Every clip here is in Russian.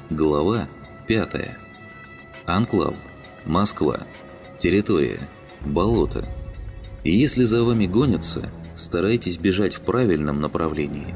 Глава 5. Анклав. Москва. Территория. Болото. И если за вами гонятся, старайтесь бежать в правильном направлении.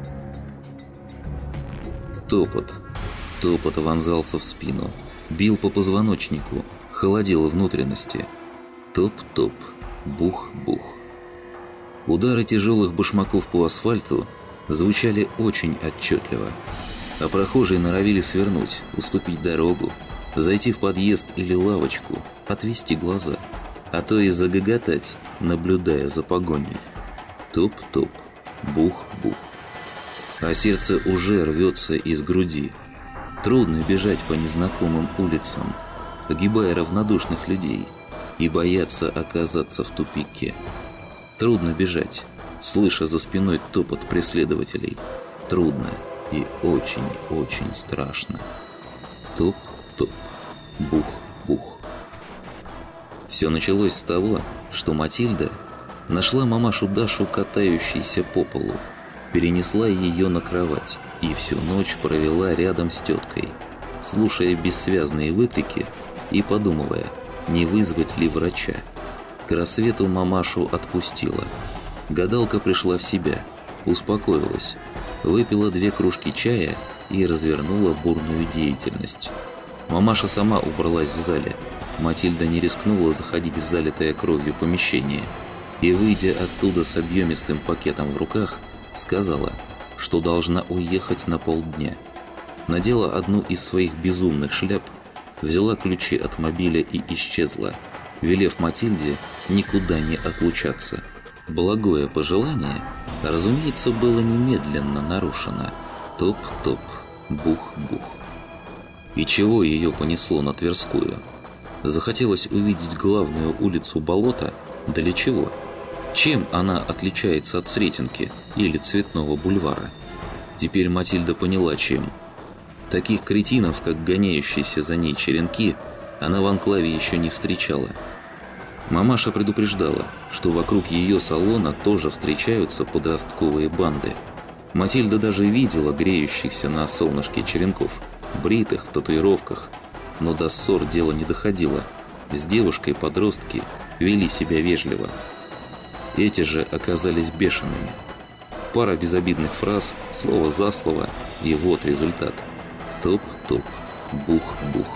Топот. Топот вонзался в спину, бил по позвоночнику, холодил внутренности. Топ-топ, бух-бух. Удары тяжелых башмаков по асфальту звучали очень отчетливо, а прохожие норовили свернуть, уступить дорогу, зайти в подъезд или лавочку, отвести глаза, а то и загоготать, наблюдая за погоней. Топ-топ, бух-бух. А сердце уже рвется из груди. Трудно бежать по незнакомым улицам, огибая равнодушных людей, и бояться оказаться в тупике. Трудно бежать, слыша за спиной топот преследователей. Трудно и очень-очень страшно. Топ-топ, бух-бух. Все началось с того, что Матильда нашла мамашу Дашу катающейся по полу, перенесла ее на кровать и всю ночь провела рядом с теткой, слушая бессвязные выкрики и подумывая, не вызвать ли врача. К рассвету мамашу отпустила. Гадалка пришла в себя, успокоилась, выпила 2 кружки чая и развернула бурную деятельность. Мамаша сама убралась в зале. Матильда не рискнула заходить в залитое кровью помещение и, выйдя оттуда с объемистым пакетом в руках, сказала, что должна уехать на полдня. Надела одну из своих безумных шляп, взяла ключи от мобиля и исчезла, велев Матильде никуда не отлучаться. Благое пожелание, разумеется, было немедленно нарушено. Топ-топ, бух-бух. И чего ее понесло на Тверскую? Захотелось увидеть главную улицу болота? Да для чего? Чем она отличается от Сретенки или Цветного бульвара? Теперь Матильда поняла, чем. Таких кретинов, как гоняющиеся за ней черенки, она в анклаве еще не встречала. Мамаша предупреждала, что вокруг ее салона тоже встречаются подростковые банды. Матильда даже видела греющихся на солнышке черенков, бритых, в татуировках, но до ссор дело не доходило. С девушкой подростки вели себя вежливо. Эти же оказались бешеными. Пара безобидных фраз, слово за слово, и вот результат. Топ-топ, бух-бух.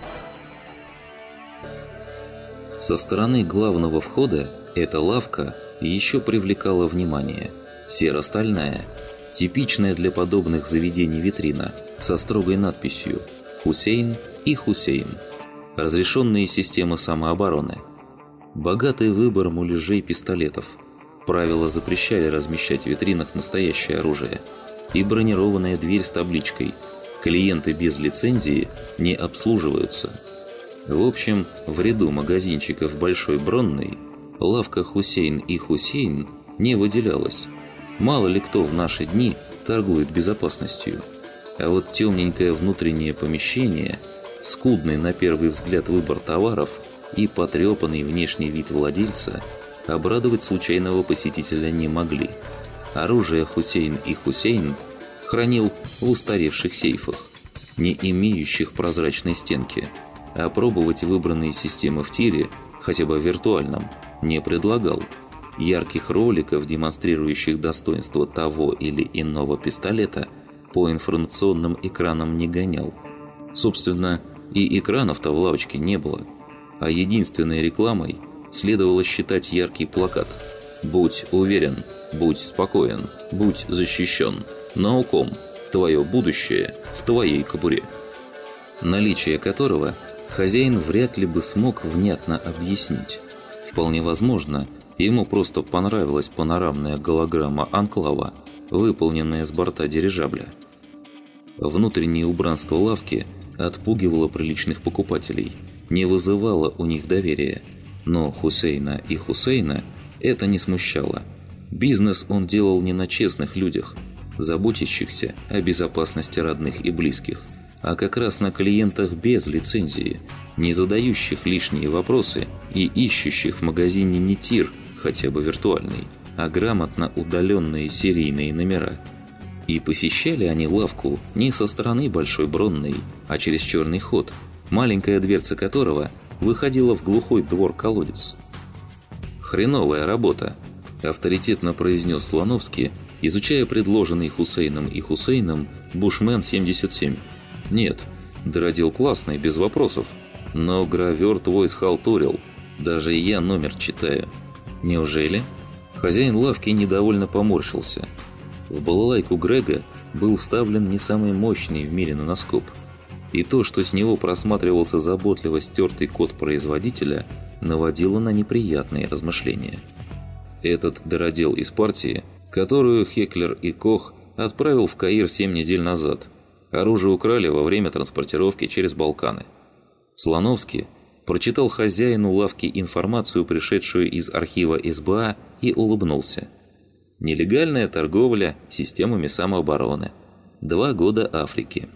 Со стороны главного входа эта лавка еще привлекала внимание. Серо-стальная, типичная для подобных заведений витрина, со строгой надписью «Хусейн» и «Хусейн». Разрешенные системы самообороны. Богатый выбор муляжей пистолетов. Правила запрещали размещать в витринах настоящее оружие. И бронированная дверь с табличкой «Клиенты без лицензии не обслуживаются». В общем, в ряду магазинчиков Большой Бронной лавка «Хусейн» и «Хусейн» не выделялась. Мало ли кто в наши дни торгует безопасностью. А вот темненькое внутреннее помещение, скудный на первый взгляд выбор товаров и потрепанный внешний вид владельца обрадовать случайного посетителя не могли. Оружие «Хусейн» и «Хусейн» хранил в устаревших сейфах, не имеющих прозрачной стенки, а пробовать выбранные системы в тире, хотя бы виртуальном, не предлагал. Ярких роликов, демонстрирующих достоинство того или иного пистолета, по информационным экранам не гонял. Собственно, и экранов-то в лавочке не было, а единственной рекламой следовало считать яркий плакат «Будь уверен, будь спокоен, будь защищен, науком, твое будущее в твоей кобуре», наличие которого хозяин вряд ли бы смог внятно объяснить. Вполне возможно, ему просто понравилась панорамная голограмма анклава, выполненная с борта дирижабля. Внутреннее убранство лавки отпугивало приличных покупателей, не вызывало у них доверия. Но Хусейна и Хусейна это не смущало. Бизнес он делал не на честных людях, заботящихся о безопасности родных и близких, а как раз на клиентах без лицензии, не задающих лишние вопросы и ищущих в магазине не тир, хотя бы виртуальный, а грамотно удаленные серийные номера. И посещали они лавку не со стороны Большой Бронной, а через черный ход, маленькая дверца которого выходила в глухой двор-колодец. «Хреновая работа», – авторитетно произнес Слоновский, изучая предложенный Хусейном и Хусейном Бушмен-77. «Нет, дыродел классный, без вопросов, но гравер твой схалтурил, даже я номер читаю». «Неужели?» Хозяин лавки недовольно поморщился. В балалайку Грега был вставлен не самый мощный в мире наноскоп, и то, что с него просматривался заботливо стертый код производителя, наводило на неприятные размышления. Этот дыродел из партии, которую Хеклер и Кох отправил в Каир 7 недель назад. Оружие украли во время транспортировки через Балканы. Слоновский прочитал хозяину лавки информацию, пришедшую из архива СБА, и улыбнулся. Нелегальная торговля системами самообороны. 2 года Африки.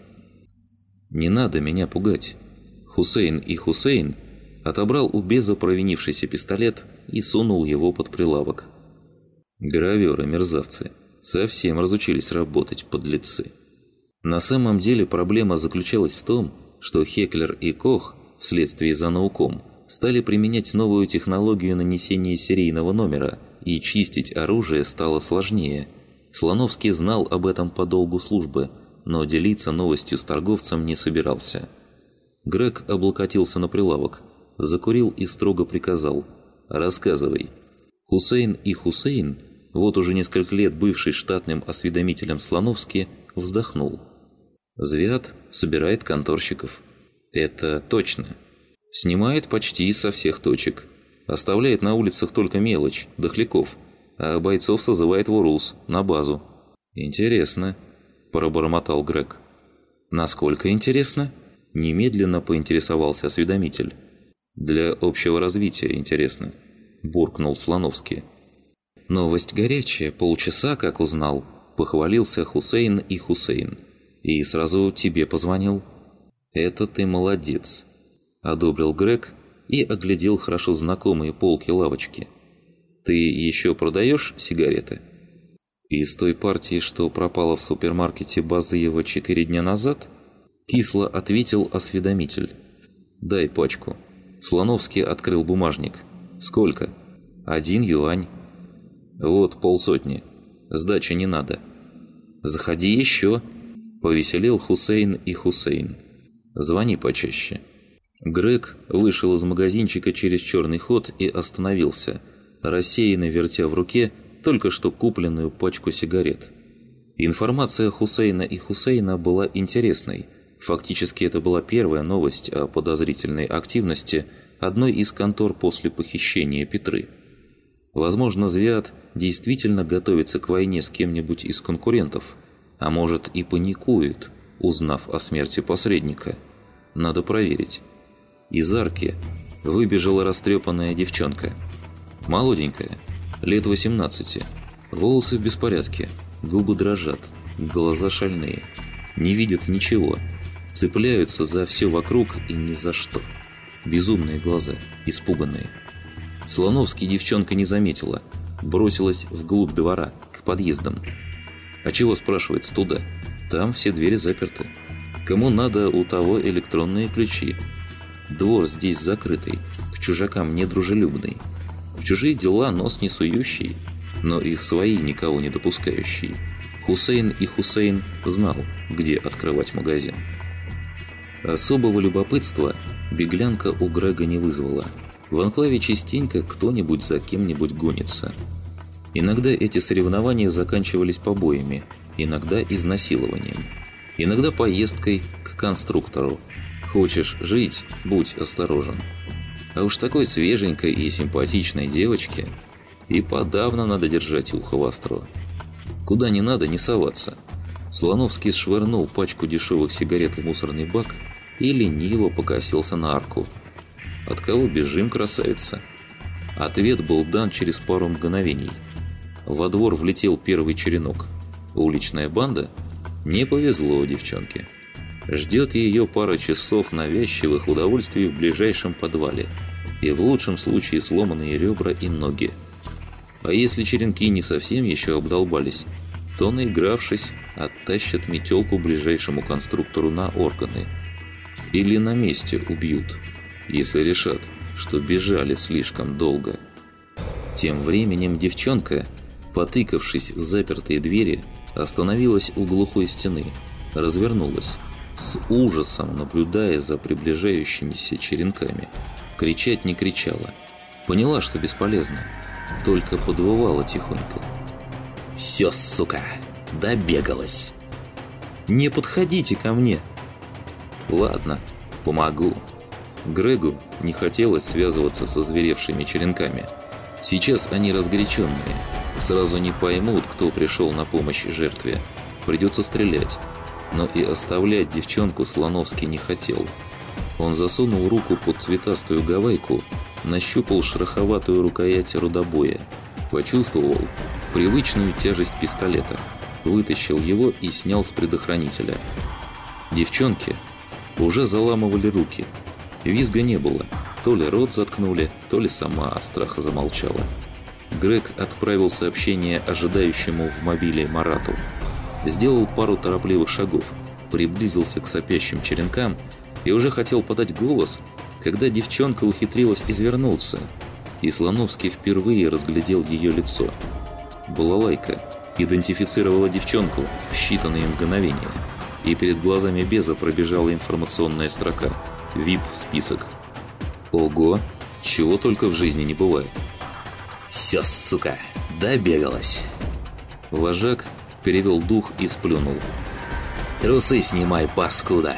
«Не надо меня пугать». Хусейн и Хусейн отобрал у Беза провинившийся пистолет и сунул его под прилавок. Граверы, мерзавцы, совсем разучились работать, подлецы. На самом деле проблема заключалась в том, что Хеклер и Кох вследствие за науком стали применять новую технологию нанесения серийного номера, и чистить оружие стало сложнее. Слоновский знал об этом по долгу службы, но делиться новостью с торговцем не собирался. Грег облокотился на прилавок, закурил и строго приказал: «Рассказывай». Хусейн и Хусейн, вот уже несколько лет бывший штатным осведомителем Слоновский, вздохнул. «Звят собирает конторщиков». «Это точно. Снимает почти со всех точек. Оставляет на улицах только мелочь, дохляков, а бойцов созывает в УРУС, на базу». «Интересно», – пробормотал Грег. «Насколько интересно?» – немедленно поинтересовался осведомитель. «Для общего развития интересно», – буркнул Слоновский. «Новость горячая, полчаса, как узнал», – похвалился Хусейн и Хусейн. «И сразу тебе позвонил». «Это ты молодец», – одобрил Грег и оглядел хорошо знакомые полки лавочки. «Ты еще продаешь сигареты?» «Из той партии, что пропала в супермаркете Базыева 4 дня назад?» Кисло ответил осведомитель. «Дай пачку». Слоновский открыл бумажник. «Сколько?» «1 юань». «Вот 50. Сдачи не надо». «Заходи еще», – повеселел Хусейн и Хусейн. «Звони почаще». Грег вышел из магазинчика через черный ход и остановился, рассеянно вертя в руке только что купленную пачку сигарет. Информация Хусейна и Хусейна была интересной. Фактически это была первая новость о подозрительной активности одной из контор после похищения Петры. Возможно, Звят действительно готовится к войне с кем-нибудь из конкурентов, а может и паникует, узнав о смерти посредника. Надо проверить. Из арки выбежала растрепанная девчонка. Молоденькая, лет 18, волосы в беспорядке, губы дрожат, глаза шальные, не видят ничего, цепляются за все вокруг и ни за что. Безумные глаза, испуганные. Слоновский девчонка не заметила, бросилась вглубь двора, к подъездам. А чего, спрашивается, туда? Там все двери заперты. Кому надо, у того электронные ключи. Двор здесь закрытый, к чужакам недружелюбный. В чужие дела нос не сующий, но и в свои никого не допускающий. Хусейн и Хусейн знал, где открывать магазин. Особого любопытства беглянка у Грега не вызвала. В анклаве частенько кто-нибудь за кем-нибудь гонится. Иногда эти соревнования заканчивались побоями, иногда изнасилованием, иногда поездкой к конструктору. Хочешь жить – будь осторожен. А уж такой свеженькой и симпатичной девочке и подавно надо держать ухо востро. Куда не надо, не соваться. Слоновский швырнул пачку дешевых сигарет в мусорный бак и лениво покосился на арку. От кого бежим, красавица? Ответ был дан через пару мгновений. Во двор влетел первый черенок. Уличная банда? Не повезло девчонке. Ждет ее пара часов навязчивых удовольствий в ближайшем подвале. И в лучшем случае сломанные ребра и ноги. А если черенки не совсем еще обдолбались, то, наигравшись, оттащат метелку ближайшему конструктору на органы. Или на месте убьют, если решат, что бежали слишком долго. Тем временем девчонка, потыкавшись в запертые двери, остановилась у глухой стены, развернулась, с ужасом наблюдая за приближающимися черенками. Кричать не кричала. Поняла, что бесполезно, только подвывала тихонько. «Все, сука, добегалась!» «Не подходите ко мне!» «Ладно, помогу». Грегу не хотелось связываться со зверевшими черенками. Сейчас они разгоряченные, сразу не поймут, кто пришел на помощь жертве. Придется стрелять. Но и оставлять девчонку Слоновский не хотел. Он засунул руку под цветастую гавайку, нащупал шероховатую рукоять рудобоя, почувствовал привычную тяжесть пистолета, вытащил его и снял с предохранителя. Девчонки уже заламывали руки. Визга не было. То ли рот заткнули, то ли сама от страха замолчала. Грег отправил сообщение ожидающему в мобиле Марату. Сделал пару торопливых шагов, приблизился к сопящим черенкам и уже хотел подать голос, когда девчонка ухитрилась извернуться, и Слоновский впервые разглядел ее лицо. Балалайка идентифицировала девчонку в считанные мгновения, и перед глазами Беза пробежала информационная строка «ВИП-список». Ого, чего только в жизни не бывает. «Все, сука, добегалась!» Вожак перевел дух и сплюнул. «Трусы снимай, паскуда!»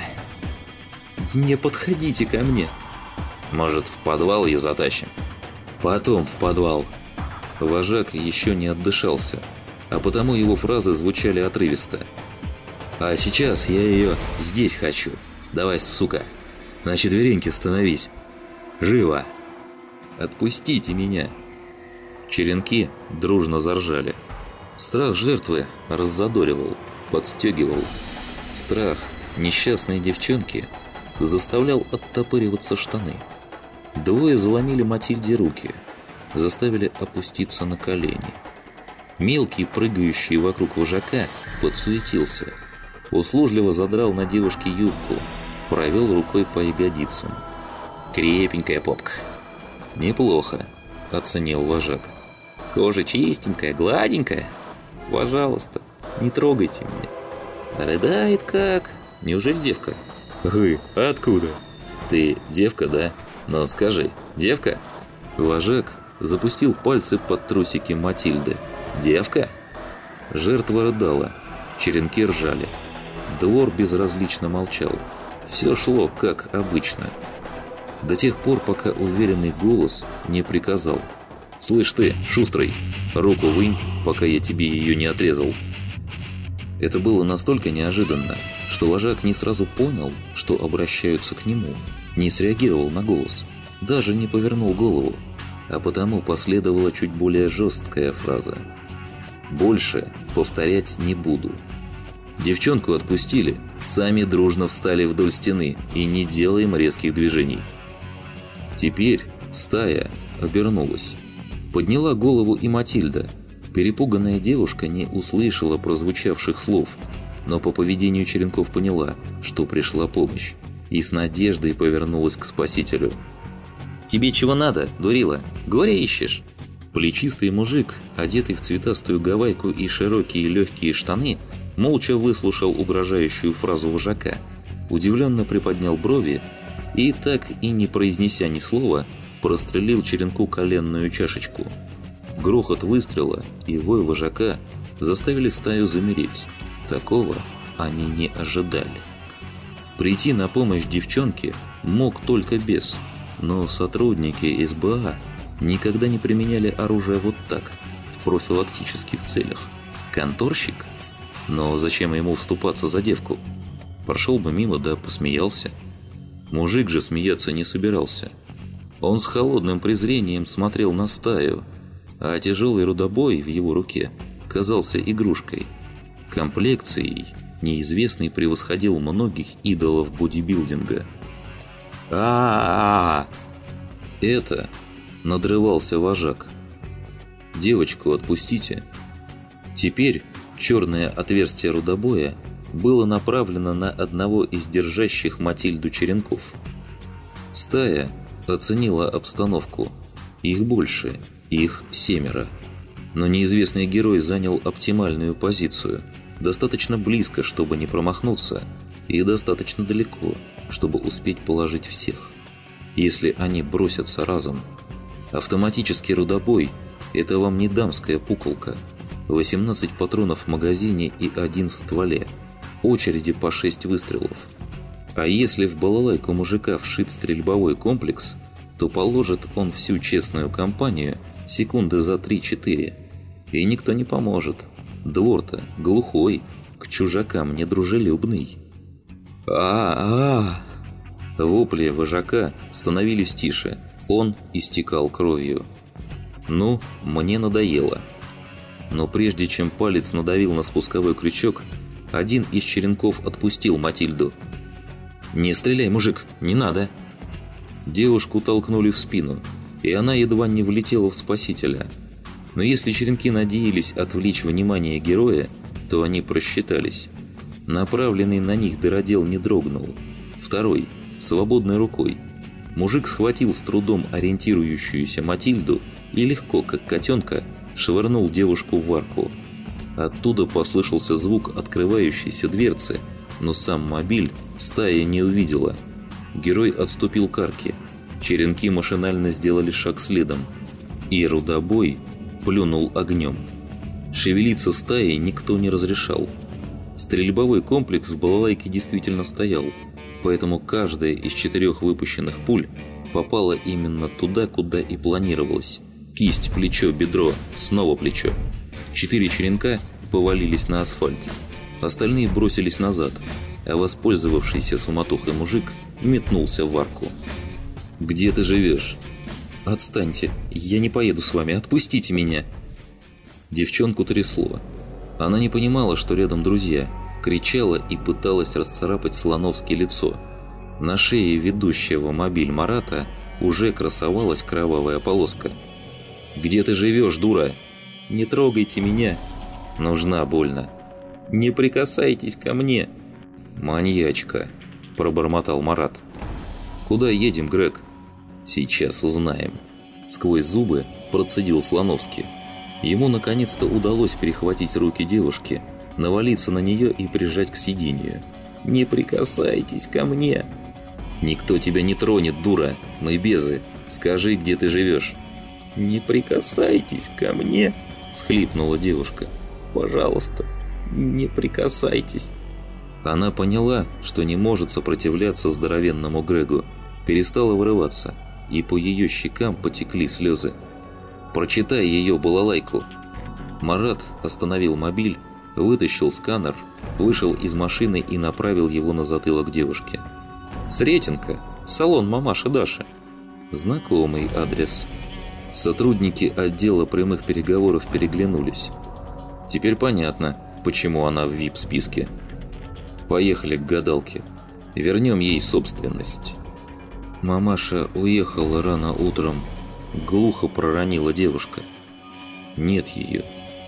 «Не подходите ко мне!» «Может, в подвал ее затащим?» «Потом в подвал!» Вожак еще не отдышался, а потому его фразы звучали отрывисто. «А сейчас я ее здесь хочу. Давай, сука! На четвереньки становись! Живо!» «Отпустите меня!» Черенки дружно заржали. Страх жертвы раззадоривал, подстегивал. Страх несчастной девчонки заставлял оттопыриваться штаны. Двое заломили Матильде руки, заставили опуститься на колени. Мелкий, прыгающий вокруг вожака, подсуетился. Услужливо задрал на девушке юбку, провел рукой по ягодицам. «Крепенькая попка». «Неплохо», — оценил вожак. «Кожа чистенькая, гладенькая. Пожалуйста, не трогайте меня». «Рыдает как? Неужели девка?» «Вы откуда?» «Ты девка, да? Но скажи, девка?» Вожак запустил пальцы под трусики Матильды. «Девка?» Жертва рыдала, черенки ржали. Двор безразлично молчал. Все шло как обычно. До тех пор, пока уверенный голос не приказал: «Слышь ты, шустрый, руку вынь, пока я тебе ее не отрезал». Это было настолько неожиданно, что вожак не сразу понял, что обращаются к нему, не среагировал на голос, даже не повернул голову, а потому последовала чуть более жесткая фраза: «Больше повторять не буду». Девчонку отпустили, сами дружно встали вдоль стены и не делаем резких движений. Теперь стая обернулась. Подняла голову и Матильда. Перепуганная девушка не услышала прозвучавших слов, но по поведению черенков поняла, что пришла помощь, и с надеждой повернулась к спасителю. «Тебе чего надо, дурила? Горе ищешь?» Плечистый мужик, одетый в цветастую гавайку и широкие легкие штаны, молча выслушал угрожающую фразу вожака, удивленно приподнял брови и, так и не произнеся ни слова, прострелил черенку коленную чашечку. Грохот выстрела и вой вожака заставили стаю замереть. Такого они не ожидали. Прийти на помощь девчонке мог только бес, но сотрудники СБА никогда не применяли оружие вот так, в профилактических целях. Конторщик? Но зачем ему вступаться за девку? Прошел бы мимо, да посмеялся. Мужик же смеяться не собирался. Он с холодным презрением смотрел на стаю, а тяжелый рудобой в его руке казался игрушкой. Комплекцией неизвестный превосходил многих идолов бодибилдинга. а Это надрывался вожак. «Девочку отпустите». Теперь Черное отверстие рудобоя было направлено на одного из держащих Матильду черенков. Стая оценила обстановку. Их больше, их 7. Но неизвестный герой занял оптимальную позицию, достаточно близко, чтобы не промахнуться, и достаточно далеко, чтобы успеть положить всех. Если они бросятся разом. Автоматический рудобой – это вам не дамская пуколка. 18 патронов в магазине и 1 в стволе. Очереди по 6 выстрелов. А если в балалайку мужика вшит стрельбовой комплекс, то положит он всю честную компанию секунды за 3-4. И никто не поможет. Двор-то глухой, к чужакам недружелюбный. Вопли вожака становились тише. Он истекал кровью. Ну, мне надоело. Но прежде чем палец надавил на спусковой крючок, один из черенков отпустил Матильду. «Не стреляй, мужик, не надо!» Девушку толкнули в спину, и она едва не влетела в спасителя. Но если черенки надеялись отвлечь внимание героя, то они просчитались. Направленный на них дыродел не дрогнул. Второй, свободной рукой. Мужик схватил с трудом ориентирующуюся Матильду и легко, как котенка, швырнул девушку в арку. Оттуда послышался звук открывающейся дверцы, но сам мобиль стая не увидела. Герой отступил к арке. Черенки машинально сделали шаг следом. И рудобой плюнул огнем. Шевелиться стаей никто не разрешал. Стрельбовой комплекс в балалайке действительно стоял, поэтому каждая из 4 выпущенных пуль попала именно туда, куда и планировалось. Кисть, плечо, бедро, снова плечо. 4 черенка повалились на асфальт. Остальные бросились назад, а воспользовавшийся суматохой мужик метнулся в арку. «Где ты живешь?» «Отстаньте, я не поеду с вами, отпустите меня!» Девчонку трясло. Она не понимала, что рядом друзья, кричала и пыталась расцарапать Слоновски лицо. На шее ведущего мобиль Марата уже красовалась кровавая полоска. «Где ты живешь, дура?» «Не трогайте меня!» «Нужна больно!» «Не прикасайтесь ко мне!» «Маньячка!» – пробормотал Марат. «Куда едем, Грег?» «Сейчас узнаем!» Сквозь зубы процедил Слоновски. Ему наконец-то удалось перехватить руки девушки, навалиться на нее и прижать к сиденью. «Не прикасайтесь ко мне!» «Никто тебя не тронет, дура! Мы безы! Скажи, где ты живешь!» «Не прикасайтесь ко мне!» – схлипнула девушка. «Пожалуйста, не прикасайтесь!» Она поняла, что не может сопротивляться здоровенному Грегу, перестала вырываться, и по ее щекам потекли слезы. «Прочитай ее балалайку!» Марат остановил мобиль, вытащил сканер, вышел из машины и направил его на затылок девушки. «Сретенка, салон мамаши Даши». Знакомый адрес. Сотрудники отдела прямых переговоров переглянулись. Теперь понятно, почему она в VIP-списке. Поехали к гадалке. Вернем ей собственность. Мамаша уехала рано утром. Глухо проронила девушка. Нет ее.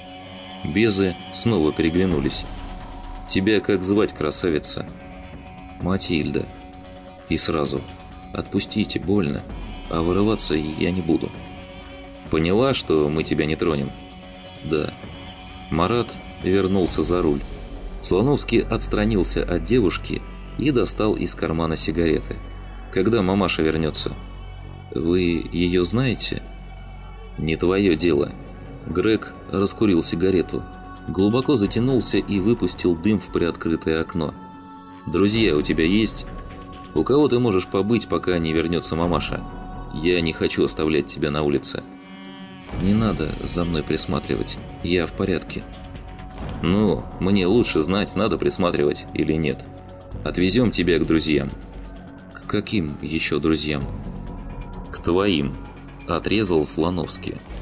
Безы снова переглянулись. Тебя как звать, красавица? Матильда. И сразу. Отпустите, больно. А вырываться я не буду. Поняла, что мы тебя не тронем? Да. Марат вернулся за руль. Слоновский отстранился от девушки и достал из кармана сигареты. Когда мамаша вернется? Вы ее знаете? Не твое дело. Грег раскурил сигарету, глубоко затянулся и выпустил дым в приоткрытое окно. Друзья у тебя есть? У кого ты можешь побыть, пока не вернется мамаша? Я не хочу оставлять тебя на улице. Не надо за мной присматривать, я в порядке. Ну, мне лучше знать, надо присматривать или нет. Отвезем тебя к друзьям. К каким еще друзьям? К твоим, отрезал Слоновский.